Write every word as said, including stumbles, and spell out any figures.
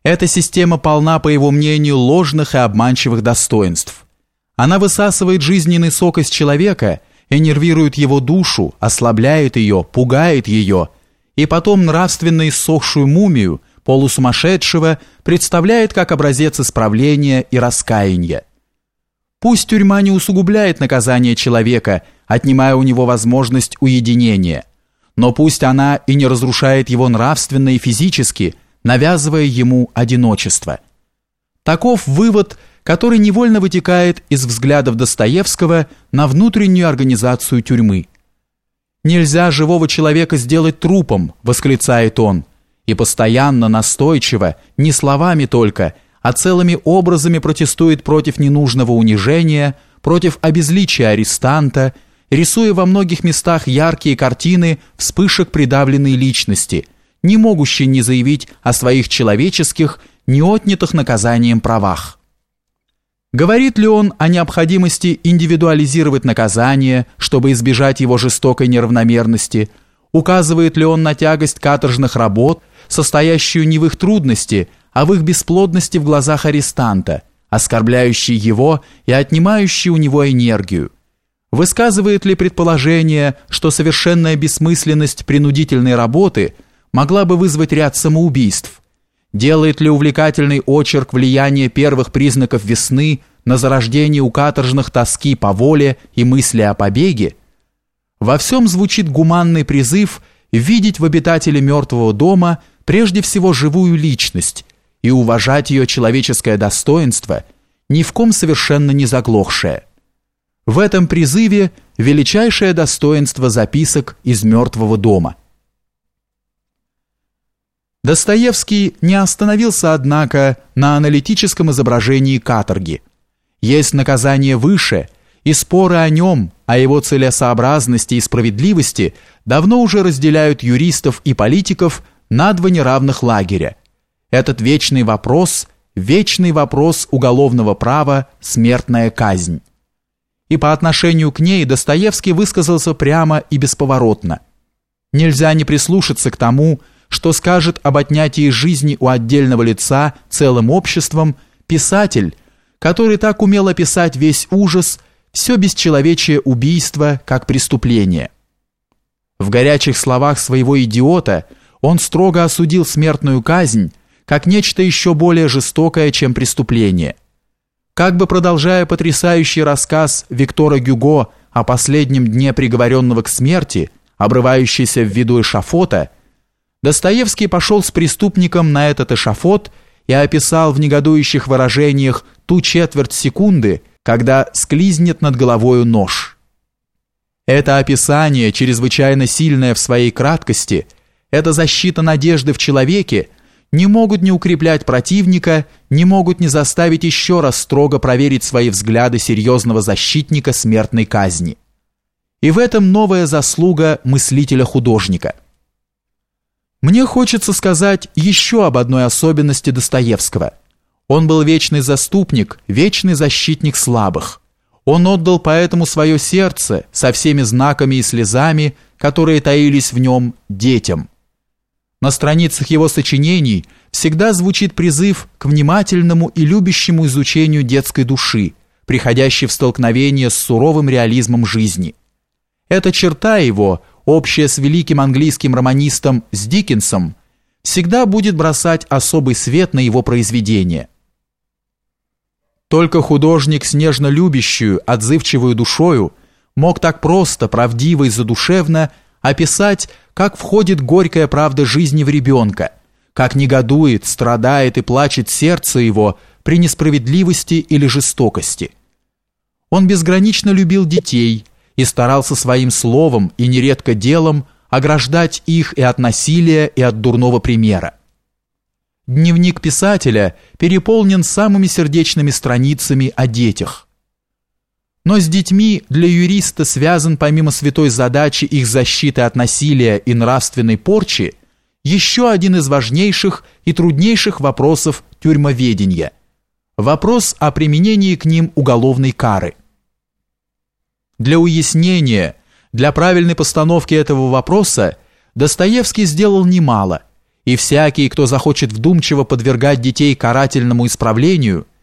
Эта система полна, по его мнению, ложных и обманчивых достоинств. Она высасывает жизненный сок из человека, энервирует его душу, ослабляет ее, пугает ее, и потом нравственно иссохшую мумию, полусумасшедшего, представляет как образец исправления и раскаяния. Пусть тюрьма не усугубляет наказание человека, отнимая у него возможность уединения, но пусть она и не разрушает его нравственно и физически, навязывая ему одиночество. Таков вывод, который невольно вытекает из взглядов Достоевского на внутреннюю организацию тюрьмы. «Нельзя живого человека сделать трупом», — восклицает он, и постоянно, настойчиво, не словами только, а целыми образами протестует против ненужного унижения, против обезличия арестанта, рисуя во многих местах яркие картины вспышек придавленной личности, не могущей не заявить о своих человеческих, не отнятых наказанием правах. Говорит ли он о необходимости индивидуализировать наказание, чтобы избежать его жестокой неравномерности? Указывает ли он на тягость каторжных работ, состоящую не в их трудности, а в их бесплодности в глазах арестанта, оскорбляющей его и отнимающей у него энергию? Высказывает ли предположение, что совершенная бессмысленность принудительной работы могла бы вызвать ряд самоубийств? Делает ли увлекательный очерк влияние первых признаков весны на зарождение у каторжных тоски по воле и мысли о побеге? Во всем звучит гуманный призыв видеть в обитателе мертвого дома прежде всего живую личность и уважать ее человеческое достоинство, ни в ком совершенно не заглохшее. В этом призыве величайшее достоинство записок из мертвого дома. Достоевский не остановился, однако, на аналитическом изображении каторги. Есть наказание выше, и споры о нем, о его целесообразности и справедливости давно уже разделяют юристов и политиков на два неравных лагеря. Этот вечный вопрос, вечный вопрос уголовного права – смертная казнь. И по отношению к ней Достоевский высказался прямо и бесповоротно. Нельзя не прислушаться к тому, что скажет об отнятии жизни у отдельного лица целым обществом писатель, который так умел описать весь ужас, все бесчеловечие убийство как преступление. В горячих словах своего «Идиота» он строго осудил смертную казнь как нечто еще более жестокое, чем преступление. Как бы продолжая потрясающий рассказ Виктора Гюго о последнем дне приговоренного к смерти, обрывающийся в виду эшафота, Достоевский пошел с преступником на этот эшафот и описал в негодующих выражениях ту четверть секунды, когда склизнет над головою нож. Это описание, чрезвычайно сильное в своей краткости, эта защита надежды в человеке, не могут не укреплять противника, не могут не заставить еще раз строго проверить свои взгляды серьезного защитника смертной казни. И в этом новая заслуга мыслителя-художника. Мне хочется сказать еще об одной особенности Достоевского. Он был вечный заступник, вечный защитник слабых. Он отдал поэтому свое сердце со всеми знаками и слезами, которые таились в нем, детям. На страницах его сочинений всегда звучит призыв к внимательному и любящему изучению детской души, приходящей в столкновение с суровым реализмом жизни. Эта черта его, общая с великим английским романистом с Диккенсом, всегда будет бросать особый свет на его произведения. Только художник с нежно любящую, отзывчивую душою мог так просто, правдиво и задушевно описать, как входит горькая правда жизни в ребенка, как негодует, страдает и плачет сердце его при несправедливости или жестокости. Он безгранично любил детей и старался своим словом и нередко делом ограждать их и от насилия, и от дурного примера. Дневник писателя переполнен самыми сердечными страницами о детях. Но с детьми для юриста связан помимо святой задачи их защиты от насилия и нравственной порчи еще один из важнейших и труднейших вопросов тюрьмоведения – вопрос о применении к ним уголовной кары. Для уяснения, для правильной постановки этого вопроса Достоевский сделал немало и всякий, кто захочет вдумчиво подвергать детей карательному исправлению,